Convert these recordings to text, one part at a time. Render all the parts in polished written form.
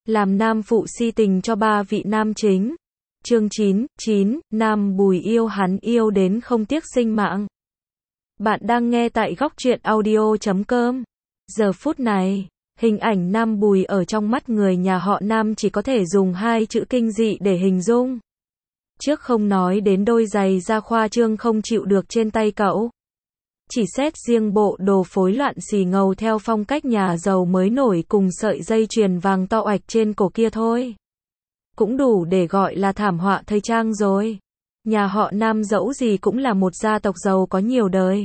làm nam phụ si tình cho ba vị nam chính. Chương 9, Nam Bùi yêu hắn yêu đến không tiếc sinh mạng. Bạn đang nghe tại góc truyện audio.com. Giờ phút này, hình ảnh Nam Bùi ở trong mắt người nhà họ Nam chỉ có thể dùng hai chữ kinh dị để hình dung. Trước không nói đến đôi giày da khoa trương không chịu được trên tay cậu. Chỉ xét riêng bộ đồ phối loạn xì ngầu theo phong cách nhà giàu mới nổi cùng sợi dây chuyền vàng to oạch trên cổ kia thôi. Cũng đủ để gọi là thảm họa thời trang rồi. Nhà họ Nam dẫu gì cũng là một gia tộc giàu có nhiều đời.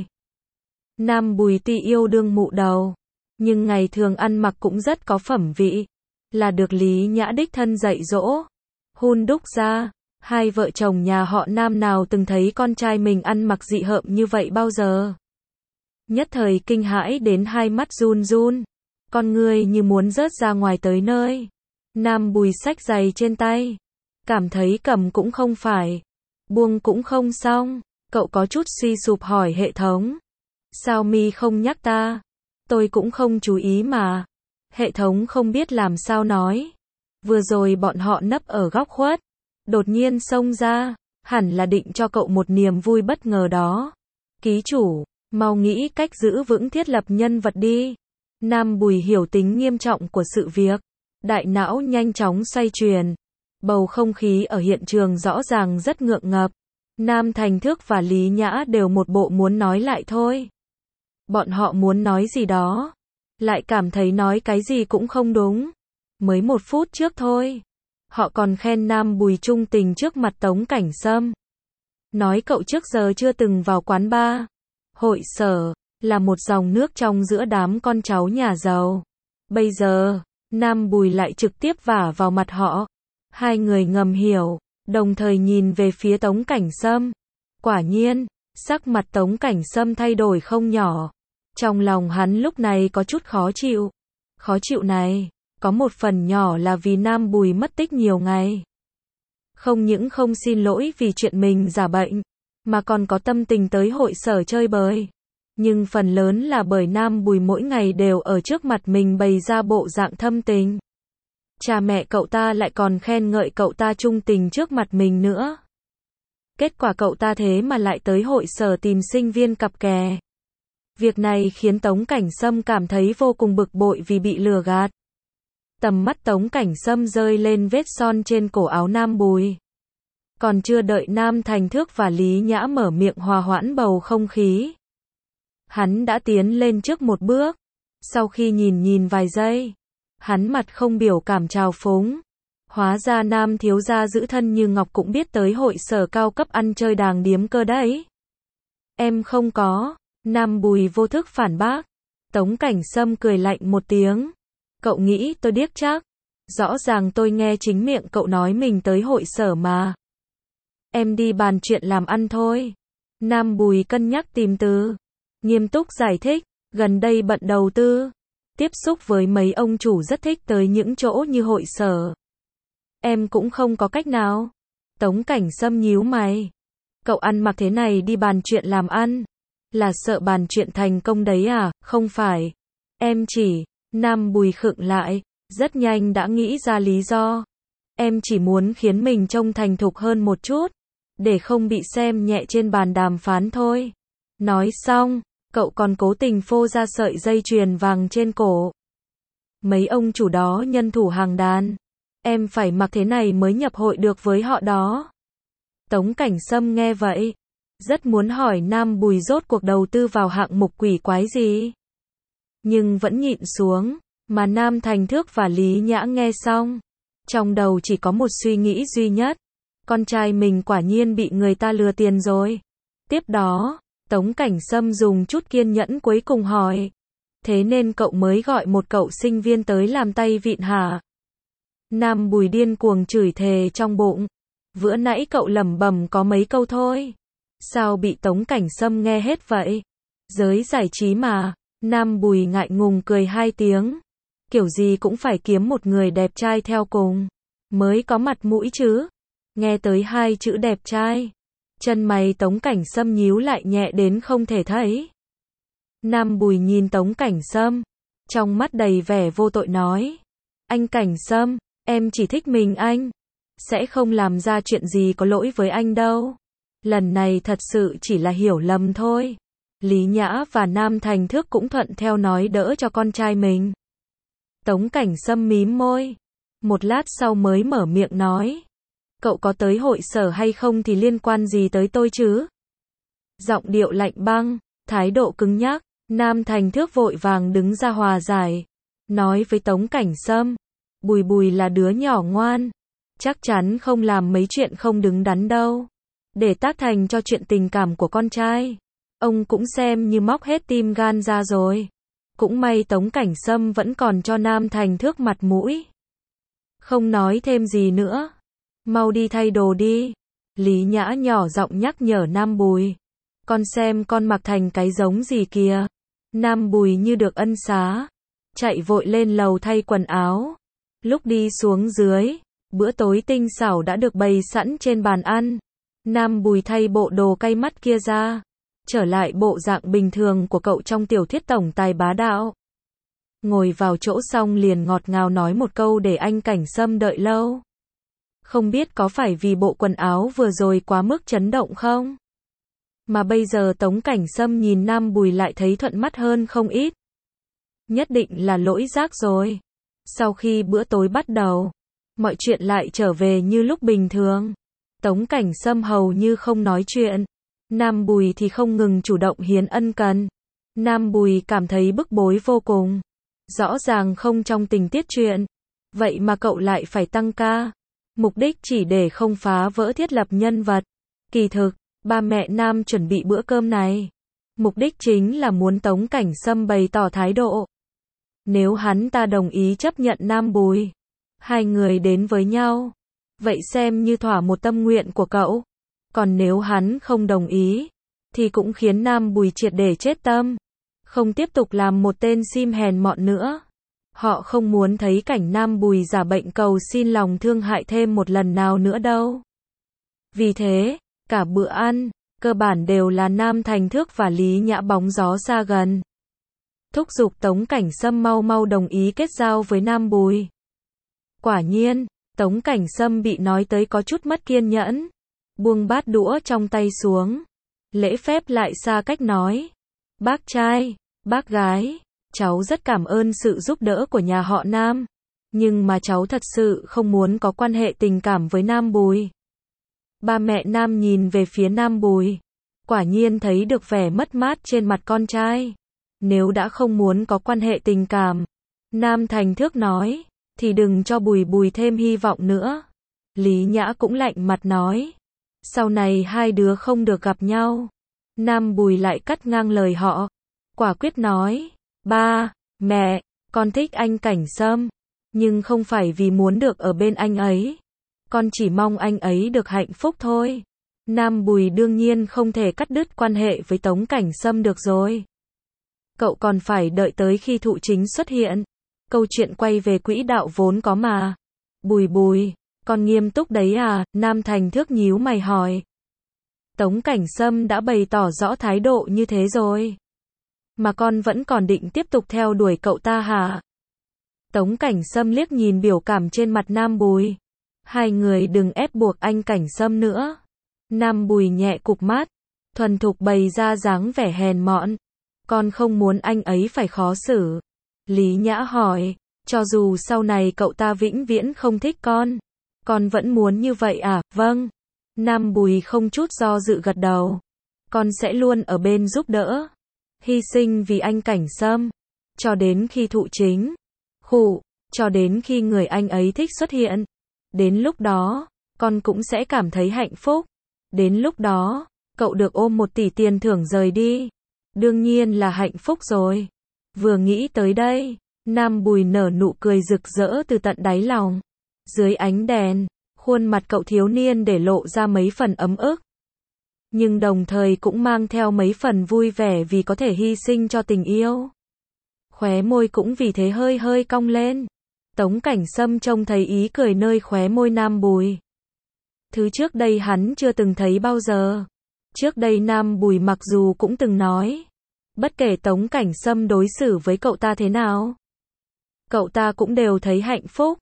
Nam Bùi tuy yêu đương mụ đầu, nhưng ngày thường ăn mặc cũng rất có phẩm vị. Là được Lý Nhã đích thân dạy dỗ, hun đúc ra. Hai vợ chồng nhà họ Nam nào từng thấy con trai mình ăn mặc dị hợm như vậy bao giờ. Nhất thời kinh hãi đến hai mắt run run, con người như muốn rớt ra ngoài tới nơi. Nam Bùi xách giày trên tay, cảm thấy cầm cũng không phải, buông cũng không xong. Cậu có chút suy sụp hỏi hệ thống, sao mi không nhắc ta? Tôi cũng không chú ý mà. Hệ thống không biết làm sao nói. Vừa rồi bọn họ nấp ở góc khuất, đột nhiên xông ra, hẳn là định cho cậu một niềm vui bất ngờ đó. Ký chủ, mau nghĩ cách giữ vững thiết lập nhân vật đi. Nam Bùi hiểu tính nghiêm trọng của sự việc, đại não nhanh chóng xoay chuyển. Bầu không khí ở hiện trường rõ ràng rất ngượng ngập. Nam Thành Thước và Lý Nhã đều một bộ muốn nói lại thôi. Bọn họ muốn nói gì đó, lại cảm thấy nói cái gì cũng không đúng. Mới 1 phút trước thôi, họ còn khen Nam Bùi trung tình trước mặt Tống Cảnh Sâm. Nói cậu trước giờ chưa từng vào quán bar, hội sở, là một dòng nước trong giữa đám con cháu nhà giàu. Bây giờ, Nam Bùi lại trực tiếp vả vào mặt họ. Hai người ngầm hiểu, đồng thời nhìn về phía Tống Cảnh Sâm. Quả nhiên, sắc mặt Tống Cảnh Sâm thay đổi không nhỏ. Trong lòng hắn lúc này có chút khó chịu. Khó chịu này, có một phần nhỏ là vì Nam Bùi mất tích nhiều ngày. Không những không xin lỗi vì chuyện mình giả bệnh, mà còn có tâm tình tới hội sở chơi bời. Nhưng phần lớn là bởi Nam Bùi mỗi ngày đều ở trước mặt mình bày ra bộ dạng thâm tình. Cha mẹ cậu ta lại còn khen ngợi cậu ta trung tình trước mặt mình nữa. Kết quả cậu ta thế mà lại tới hội sở tìm sinh viên cặp kè. Việc này khiến Tống Cảnh Sâm cảm thấy vô cùng bực bội vì bị lừa gạt. Tầm mắt Tống Cảnh Sâm rơi lên vết son trên cổ áo Nam Bùi. Còn chưa đợi Nam Thành Thước và Lý Nhã mở miệng hòa hoãn bầu không khí, hắn đã tiến lên trước một bước. Sau khi nhìn vài giây, hắn mặt không biểu cảm trào phúng. Hóa ra Nam thiếu gia giữ thân như ngọc cũng biết tới hội sở cao cấp ăn chơi đàng điếm cơ đấy. Em không có. Nam Bùi vô thức phản bác. Tống Cảnh Sâm cười lạnh một tiếng. Cậu nghĩ tôi điếc chắc? Rõ ràng tôi nghe chính miệng cậu nói mình tới hội sở mà. Em đi bàn chuyện làm ăn thôi. Nam Bùi cân nhắc tìm từ, nghiêm túc giải thích, gần đây bận đầu tư, tiếp xúc với mấy ông chủ rất thích tới những chỗ như hội sở. Em cũng không có cách nào. Tống Cảnh Sâm nhíu mày. Cậu ăn mặc thế này đi bàn chuyện làm ăn, là sợ bàn chuyện thành công đấy à? Không phải. Em chỉ, Nam Bùi khựng lại, rất nhanh đã nghĩ ra lý do. Em chỉ muốn khiến mình trông thành thục hơn một chút, để không bị xem nhẹ trên bàn đàm phán thôi. Nói xong, cậu còn cố tình phô ra sợi dây chuyền vàng trên cổ. Mấy ông chủ đó nhân thủ hàng đàn. Em phải mặc thế này mới nhập hội được với họ đó. Tống Cảnh Sâm nghe vậy, rất muốn hỏi Nam Bùi rốt cuộc đầu tư vào hạng mục quỷ quái gì. Nhưng vẫn nhịn xuống, mà Nam Thành Thước và Lý Nhã nghe xong, trong đầu chỉ có một suy nghĩ duy nhất. Con trai mình quả nhiên bị người ta lừa tiền rồi. Tiếp đó, Tống Cảnh Sâm dùng chút kiên nhẫn cuối cùng hỏi. Thế nên cậu mới gọi một cậu sinh viên tới làm tay vịn hả? Nam Bùi điên cuồng chửi thề trong bụng. Vừa nãy cậu lẩm bẩm có mấy câu thôi. Sao bị Tống Cảnh Sâm nghe hết vậy? Giới giải trí mà. Nam Bùi ngại ngùng cười 2 tiếng. Kiểu gì cũng phải kiếm một người đẹp trai theo cùng, mới có mặt mũi chứ. Nghe tới 2 chữ đẹp trai, chân mày Tống Cảnh Sâm nhíu lại nhẹ đến không thể thấy. Nam Bùi nhìn Tống Cảnh Sâm, trong mắt đầy vẻ vô tội nói. Anh Cảnh Sâm, Em chỉ thích mình anh. Sẽ không làm ra chuyện gì có lỗi với anh đâu. Lần này thật sự chỉ là hiểu lầm thôi. Lý Nhã và Nam Thành Thước cũng thuận theo nói đỡ cho con trai mình. Tống Cảnh Sâm mím môi. Một lát sau mới mở miệng nói. Cậu có tới hội sở hay không thì liên quan gì tới tôi chứ? Giọng điệu lạnh băng, thái độ cứng nhắc. Nam Thành Thước vội vàng đứng ra hòa giải. Nói với Tống Cảnh Sâm. Bùi Bùi là đứa nhỏ ngoan. Chắc chắn không làm mấy chuyện không đứng đắn đâu. Để tác thành cho chuyện tình cảm của con trai. Ông cũng xem như móc hết tim gan ra rồi. Cũng may Tống Cảnh Sâm vẫn còn cho Nam Thành Thước mặt mũi. Không nói thêm gì nữa. Mau đi thay đồ đi. Lý Nhã nhỏ giọng nhắc nhở Nam Bùi. Con xem con mặc thành cái giống gì kìa. Nam Bùi như được ân xá. Chạy vội lên lầu thay quần áo. Lúc đi xuống dưới, bữa tối tinh xảo đã được bày sẵn trên bàn ăn. Nam Bùi thay bộ đồ cay mắt kia ra. Trở lại bộ dạng bình thường của cậu trong tiểu thuyết tổng tài bá đạo. Ngồi vào chỗ xong liền ngọt ngào nói một câu để anh Cảnh Sâm đợi lâu. Không biết có phải vì bộ quần áo vừa rồi quá mức chấn động không? Mà bây giờ Tống Cảnh Sâm nhìn Nam Bùi lại thấy thuận mắt hơn không ít. Nhất định là lỗi giác rồi. Sau khi bữa tối bắt đầu, mọi chuyện lại trở về như lúc bình thường. Tống Cảnh Sâm hầu như không nói chuyện. Nam Bùi thì không ngừng chủ động hiến ân cần. Nam Bùi cảm thấy bức bối vô cùng. Rõ ràng không trong tình tiết truyện. Vậy mà cậu lại phải tăng ca. Mục đích chỉ để không phá vỡ thiết lập nhân vật. Kỳ thực, ba mẹ Nam chuẩn bị bữa cơm này. Mục đích chính là muốn Tống Cảnh Sâm bày tỏ thái độ. Nếu hắn ta đồng ý chấp nhận Nam Bùi, hai người đến với nhau, vậy xem như thỏa một tâm nguyện của cậu. Còn nếu hắn không đồng ý, thì cũng khiến Nam Bùi triệt để chết tâm. Không tiếp tục làm một tên sim hèn mọn nữa. Họ không muốn thấy cảnh Nam Bùi giả bệnh cầu xin lòng thương hại thêm một lần nào nữa đâu. Vì thế, cả bữa ăn, cơ bản đều là Nam Thành Thước và Lý Nhã bóng gió xa gần. Thúc giục Tống Cảnh Sâm mau mau đồng ý kết giao với Nam Bùi. Quả nhiên, Tống Cảnh Sâm bị nói tới có chút mất kiên nhẫn. Buông bát đũa trong tay xuống. Lễ phép lại xa cách nói. Bác trai, bác gái, cháu rất cảm ơn sự giúp đỡ của nhà họ Nam. Nhưng mà cháu thật sự không muốn có quan hệ tình cảm với Nam Bùi. Ba mẹ Nam nhìn về phía Nam Bùi. Quả nhiên thấy được vẻ mất mát trên mặt con trai. Nếu đã không muốn có quan hệ tình cảm, Nam Thành Thước nói, thì đừng cho Bùi Bùi thêm hy vọng nữa. Lý Nhã cũng lạnh mặt nói. Sau này hai đứa không được gặp nhau. Nam Bùi lại cắt ngang lời họ. Quả quyết nói. Ba, mẹ, con thích anh Cảnh Sâm. Nhưng không phải vì muốn được ở bên anh ấy. Con chỉ mong anh ấy được hạnh phúc thôi. Nam Bùi đương nhiên không thể cắt đứt quan hệ với Tống Cảnh Sâm được rồi. Cậu còn phải đợi tới khi Thụ Chính xuất hiện. Câu chuyện quay về quỹ đạo vốn có mà. Bùi Bùi, con nghiêm túc đấy à? Nam Thành Thước nhíu mày hỏi. Tống Cảnh Sâm đã bày tỏ rõ thái độ như thế rồi. Mà con vẫn còn định tiếp tục theo đuổi cậu ta hả? Tống Cảnh Sâm liếc nhìn biểu cảm trên mặt Nam Bùi. Hai người đừng ép buộc anh Cảnh Sâm nữa. Nam Bùi nhẹ cụp mắt, thuần thục bày ra dáng vẻ hèn mọn. Con không muốn anh ấy phải khó xử. Lý Nhã hỏi, cho dù sau này cậu ta vĩnh viễn không thích con vẫn muốn như vậy à? Vâng. Nam Bùi không chút do dự gật đầu. Con sẽ luôn ở bên giúp đỡ, hy sinh vì anh Cảnh Sâm, cho đến khi Thụ Chính, cho đến khi người anh ấy thích xuất hiện. Đến lúc đó, con cũng sẽ cảm thấy hạnh phúc. Đến lúc đó, cậu được ôm 1 tỷ tiền thưởng rời đi. Đương nhiên là hạnh phúc rồi. Vừa nghĩ tới đây, Nam Bùi nở nụ cười rực rỡ từ tận đáy lòng. Dưới ánh đèn, khuôn mặt cậu thiếu niên để lộ ra mấy phần ấm ức. Nhưng đồng thời cũng mang theo mấy phần vui vẻ vì có thể hy sinh cho tình yêu. Khóe môi cũng vì thế hơi hơi cong lên. Tống Cảnh Sâm trông thấy ý cười nơi khóe môi Nam Bùi. Thứ trước đây hắn chưa từng thấy bao giờ. Trước đây Nam Bùi mặc dù cũng từng nói, bất kể Tống Cảnh Sâm đối xử với cậu ta thế nào, cậu ta cũng đều thấy hạnh phúc.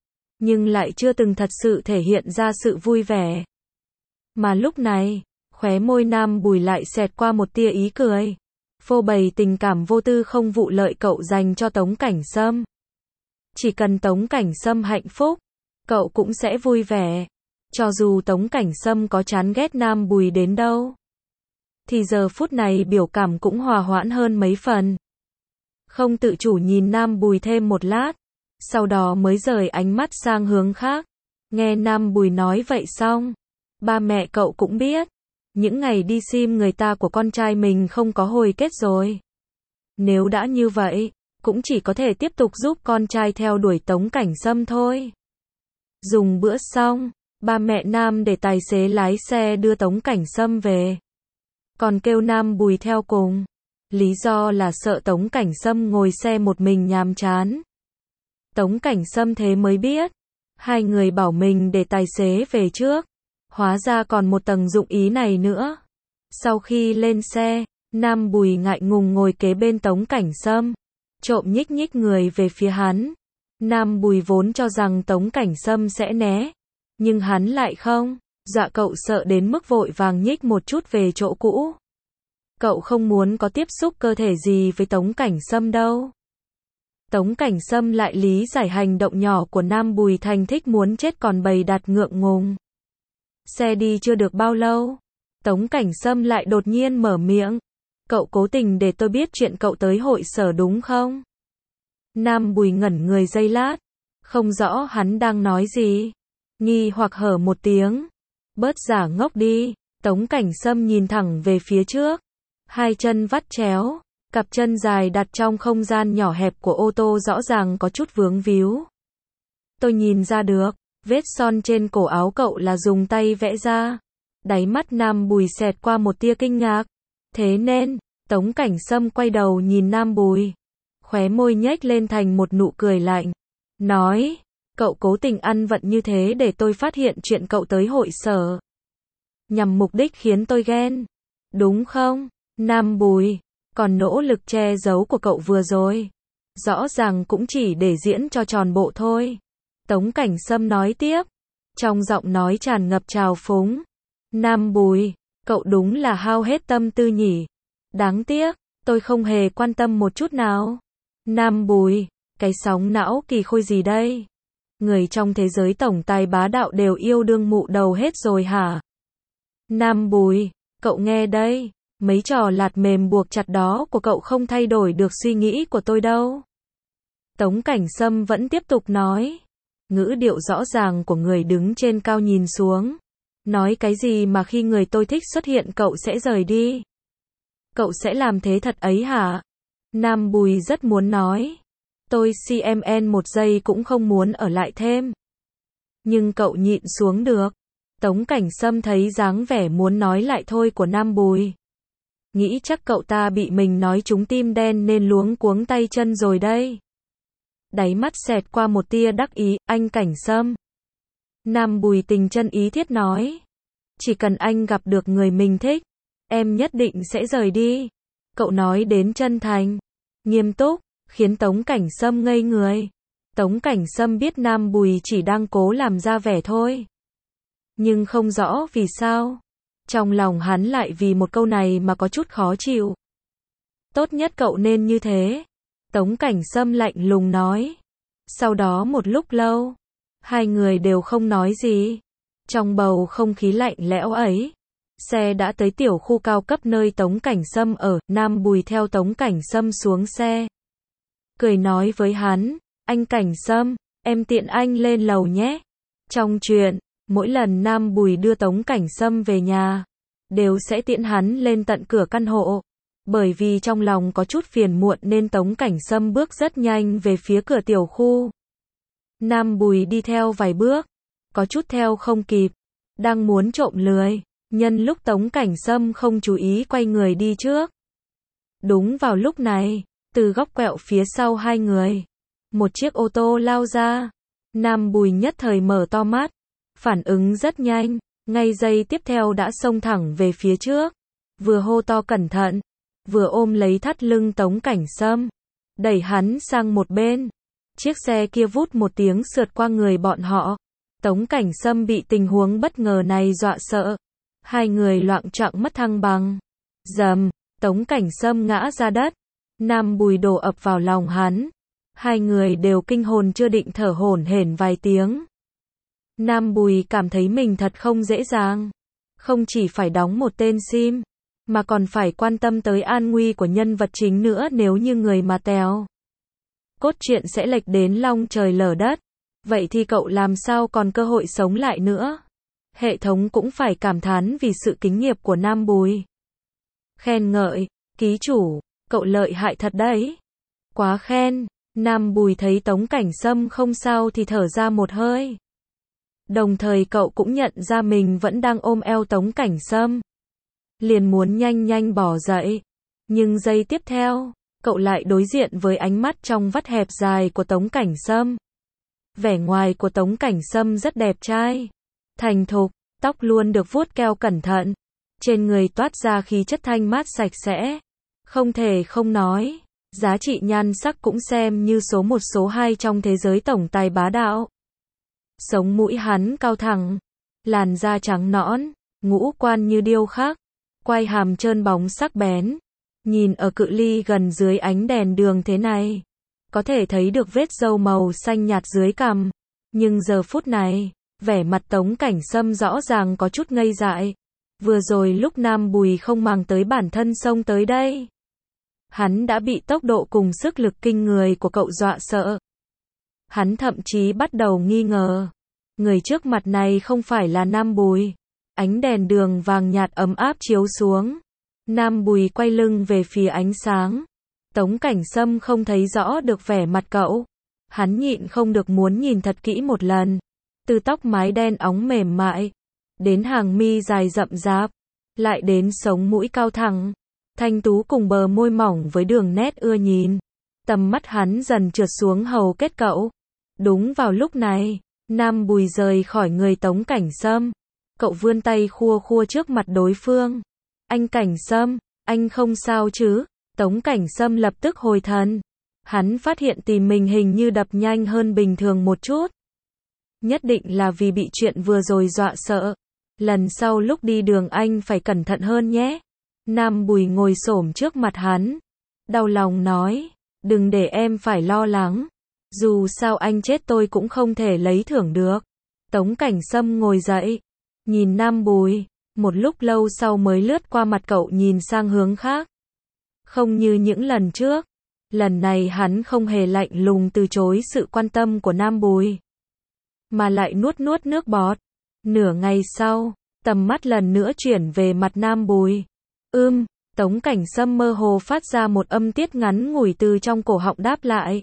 nhưng lại chưa từng thật sự thể hiện ra sự vui vẻ. Mà lúc này, khóe môi Nam Bùi lại xẹt qua một tia ý cười, phô bày tình cảm vô tư không vụ lợi cậu dành cho Tống Cảnh Sâm. Chỉ cần Tống Cảnh Sâm hạnh phúc, cậu cũng sẽ vui vẻ. Cho dù Tống Cảnh Sâm có chán ghét Nam Bùi đến đâu, thì giờ phút này biểu cảm cũng hòa hoãn hơn mấy phần. Không tự chủ nhìn Nam Bùi thêm một lát, sau đó mới rời ánh mắt sang hướng khác. Nghe Nam Bùi nói vậy xong, ba mẹ cậu cũng biết, những ngày đi sim người ta của con trai mình không có hồi kết rồi. Nếu đã như vậy, cũng chỉ có thể tiếp tục giúp con trai theo đuổi Tống Cảnh Sâm thôi. Dùng bữa xong, ba mẹ Nam để tài xế lái xe đưa Tống Cảnh Sâm về. Còn kêu Nam Bùi theo cùng. Lý do là sợ Tống Cảnh Sâm ngồi xe một mình nhàm chán. Tống Cảnh Sâm thế mới biết, hai người bảo mình để tài xế về trước. Hóa ra còn một tầng dụng ý này nữa. Sau khi lên xe, Nam Bùi ngại ngùng ngồi kế bên Tống Cảnh Sâm, trộm nhích nhích người về phía hắn. Nam Bùi vốn cho rằng Tống Cảnh Sâm sẽ né, nhưng hắn lại không, dọa cậu sợ đến mức vội vàng nhích một chút về chỗ cũ. Cậu không muốn có tiếp xúc cơ thể gì với Tống Cảnh Sâm đâu. Tống Cảnh Sâm lại lý giải hành động nhỏ của Nam Bùi thành thích muốn chết còn bày đặt ngượng ngùng. Xe đi chưa được bao lâu, Tống Cảnh Sâm lại đột nhiên mở miệng. Cậu cố tình để tôi biết chuyện cậu tới hội sở đúng không? Nam Bùi ngẩn người giây lát, không rõ hắn đang nói gì. Nghi hoặc hở một tiếng. Bớt giả ngốc đi. Tống Cảnh Sâm nhìn thẳng về phía trước. Hai chân vắt chéo, cặp chân dài đặt trong không gian nhỏ hẹp của ô tô rõ ràng có chút vướng víu. Tôi nhìn ra được, vết son trên cổ áo cậu là dùng tay vẽ ra. Đáy mắt Nam Bùi xẹt qua một tia kinh ngạc. Thế nên, Tống Cảnh Sâm quay đầu nhìn Nam Bùi. Khóe môi nhếch lên thành một nụ cười lạnh. Nói, cậu cố tình ăn vận như thế để tôi phát hiện chuyện cậu tới hội sở. Nhằm mục đích khiến tôi ghen. Đúng không, Nam Bùi? Còn nỗ lực che giấu của cậu vừa rồi, rõ ràng cũng chỉ để diễn cho tròn bộ thôi. Tống Cảnh Sâm nói tiếp, trong giọng nói tràn ngập trào phúng. Nam Bùi, cậu đúng là hao hết tâm tư nhỉ. Đáng tiếc, tôi không hề quan tâm một chút nào. Nam Bùi, cái sóng não kỳ khôi gì đây? Người trong thế giới tổng tài bá đạo đều yêu đương mụ đầu hết rồi hả? Nam Bùi, cậu nghe đây, mấy trò lạt mềm buộc chặt đó của cậu không thay đổi được suy nghĩ của tôi đâu. Tống Cảnh Sâm vẫn tiếp tục nói, ngữ điệu rõ ràng của người đứng trên cao nhìn xuống. Nói cái gì mà khi người tôi thích xuất hiện cậu sẽ rời đi? Cậu sẽ làm thế thật ấy hả? Nam Bùi rất muốn nói, tôi CMN một giây cũng không muốn ở lại thêm. Nhưng cậu nhịn xuống được. Tống Cảnh Sâm thấy dáng vẻ muốn nói lại thôi của Nam Bùi. Nghĩ chắc cậu ta bị mình nói trúng tim đen nên luống cuống tay chân rồi đây. Đáy mắt xẹt qua một tia đắc ý, anh Cảnh Sâm. Nam Bùi tình chân ý thiết nói. Chỉ cần anh gặp được người mình thích, em nhất định sẽ rời đi. Cậu nói đến chân thành, nghiêm túc, khiến Tống Cảnh Sâm ngây người. Tống Cảnh Sâm biết Nam Bùi chỉ đang cố làm ra vẻ thôi. Nhưng không rõ vì sao. Trong lòng hắn lại vì một câu này mà có chút khó chịu. Tốt nhất cậu nên như thế. Tống Cảnh Sâm lạnh lùng nói. Sau đó một lúc lâu, hai người đều không nói gì. Trong bầu không khí lạnh lẽo ấy, xe đã tới tiểu khu cao cấp nơi Tống Cảnh Sâm ở. Nam Bùi theo Tống Cảnh Sâm xuống xe, cười nói với hắn, anh Cảnh Sâm, em tiện anh lên lầu nhé. Trong chuyện, mỗi lần Nam Bùi đưa Tống Cảnh Sâm về nhà, đều sẽ tiễn hắn lên tận cửa căn hộ. Bởi vì trong lòng có chút phiền muộn nên Tống Cảnh Sâm bước rất nhanh về phía cửa tiểu khu. Nam Bùi đi theo vài bước, có chút theo không kịp, đang muốn trộm lười, nhân lúc Tống Cảnh Sâm không chú ý quay người đi trước. Đúng vào lúc này, từ góc quẹo phía sau hai người, một chiếc ô tô lao ra. Nam Bùi nhất thời mở to mắt, phản ứng rất nhanh, ngay giây tiếp theo đã xông thẳng về phía trước, vừa hô to cẩn thận, vừa ôm lấy thắt lưng Tống Cảnh Sâm, đẩy hắn sang một bên. Chiếc xe kia vút một tiếng sượt qua người bọn họ. Tống Cảnh Sâm bị tình huống bất ngờ này dọa sợ. Hai người loạng choạng mất thăng bằng. Rầm, Tống Cảnh Sâm ngã ra đất. Nam Bùi đổ ập vào lòng hắn. Hai người đều kinh hồn chưa định thở hổn hển vài tiếng. Nam Bùi cảm thấy mình thật không dễ dàng. Không chỉ phải đóng một tên sim, mà còn phải quan tâm tới an nguy của nhân vật chính nữa, nếu như người mà tèo. Cốt truyện sẽ lệch đến long trời lở đất. Vậy thì cậu làm sao còn cơ hội sống lại nữa? Hệ thống cũng phải cảm thán vì sự kính nghiệp của Nam Bùi. Khen ngợi, ký chủ, cậu lợi hại thật đấy. Quá khen. Nam Bùi thấy Tống Cảnh Sâm không sao thì thở ra một hơi. Đồng thời cậu cũng nhận ra mình vẫn đang ôm eo Tống Cảnh Sâm. Liền muốn nhanh nhanh bỏ dậy. Nhưng giây tiếp theo, cậu lại đối diện với ánh mắt trong vắt hẹp dài của Tống Cảnh Sâm. Vẻ ngoài của Tống Cảnh Sâm rất đẹp trai, thành thục, tóc luôn được vuốt keo cẩn thận. Trên người toát ra khí chất thanh mát sạch sẽ. Không thể không nói, giá trị nhan sắc cũng xem như số 1 số 2 trong thế giới tổng tài bá đạo. Sống mũi hắn cao thẳng, làn da trắng nõn, ngũ quan như điêu khắc, quai hàm trơn bóng sắc bén. Nhìn ở cự ly gần dưới ánh đèn đường thế này, có thể thấy được vết râu màu xanh nhạt dưới cằm. Nhưng giờ phút này, vẻ mặt Tống Cảnh Sâm rõ ràng có chút ngây dại. Vừa rồi lúc Nam Bùi không màng tới bản thân xông tới đây, hắn đã bị tốc độ cùng sức lực kinh người của cậu dọa sợ. Hắn thậm chí bắt đầu nghi ngờ, người trước mặt này không phải là Nam Bùi. Ánh đèn đường vàng nhạt ấm áp chiếu xuống. Nam Bùi quay lưng về phía ánh sáng. Tống Cảnh Sâm không thấy rõ được vẻ mặt cậu. Hắn nhịn không được muốn nhìn thật kỹ một lần. Từ tóc mái đen óng mềm mại, đến hàng mi dài rậm rạp, lại đến sống mũi cao thẳng, thanh tú cùng bờ môi mỏng với đường nét ưa nhìn. Tầm mắt hắn dần trượt xuống hầu kết cậu. Đúng vào lúc này, Nam Bùi rời khỏi người Tống Cảnh Sâm. Cậu vươn tay khua khua trước mặt đối phương. Anh Cảnh Sâm, anh không sao chứ? Tống Cảnh Sâm lập tức hồi thần. Hắn phát hiện tim mình hình như đập nhanh hơn bình thường một chút. Nhất định là vì bị chuyện vừa rồi dọa sợ. Lần sau lúc đi đường anh phải cẩn thận hơn nhé. Nam Bùi ngồi xổm trước mặt hắn, đau lòng nói, đừng để em phải lo lắng. Dù sao anh chết tôi cũng không thể lấy thưởng được. Tống Cảnh Sâm ngồi dậy, nhìn Nam Bùi, một lúc lâu sau mới lướt qua mặt cậu nhìn sang hướng khác. Không như những lần trước, lần này hắn không hề lạnh lùng từ chối sự quan tâm của Nam Bùi, mà lại nuốt nuốt nước bọt. Nửa ngày sau, tầm mắt lần nữa chuyển về mặt Nam Bùi. Tống Cảnh Sâm mơ hồ phát ra một âm tiết ngắn ngủi từ trong cổ họng đáp lại.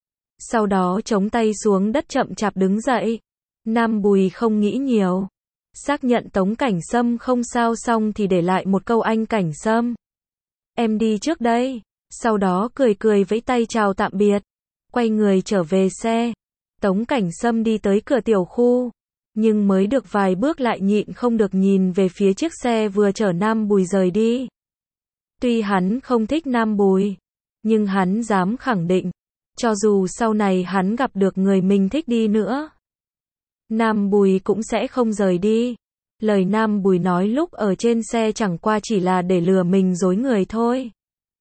Sau đó chống tay xuống đất chậm chạp đứng dậy. Nam Bùi không nghĩ nhiều. Xác nhận Tống Cảnh Sâm không sao xong thì để lại một câu anh Cảnh Sâm, em đi trước đây. Sau đó cười cười vẫy tay chào tạm biệt. Quay người trở về xe. Tống Cảnh Sâm đi tới cửa tiểu khu. Nhưng mới được vài bước lại nhịn không được nhìn về phía chiếc xe vừa chở Nam Bùi rời đi. Tuy hắn không thích Nam Bùi, nhưng hắn dám khẳng định, cho dù sau này hắn gặp được người mình thích đi nữa, Nam Bùi cũng sẽ không rời đi. Lời Nam Bùi nói lúc ở trên xe chẳng qua chỉ là để lừa mình dối người thôi.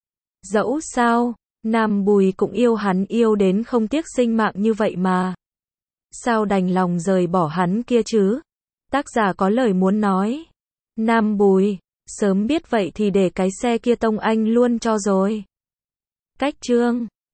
Dẫu sao, Nam Bùi cũng yêu hắn yêu đến không tiếc sinh mạng như vậy mà. Sao đành lòng rời bỏ hắn kia chứ? Tác giả có lời muốn nói. Nam Bùi, sớm biết vậy thì để cái xe kia tông anh luôn cho rồi. Cách chương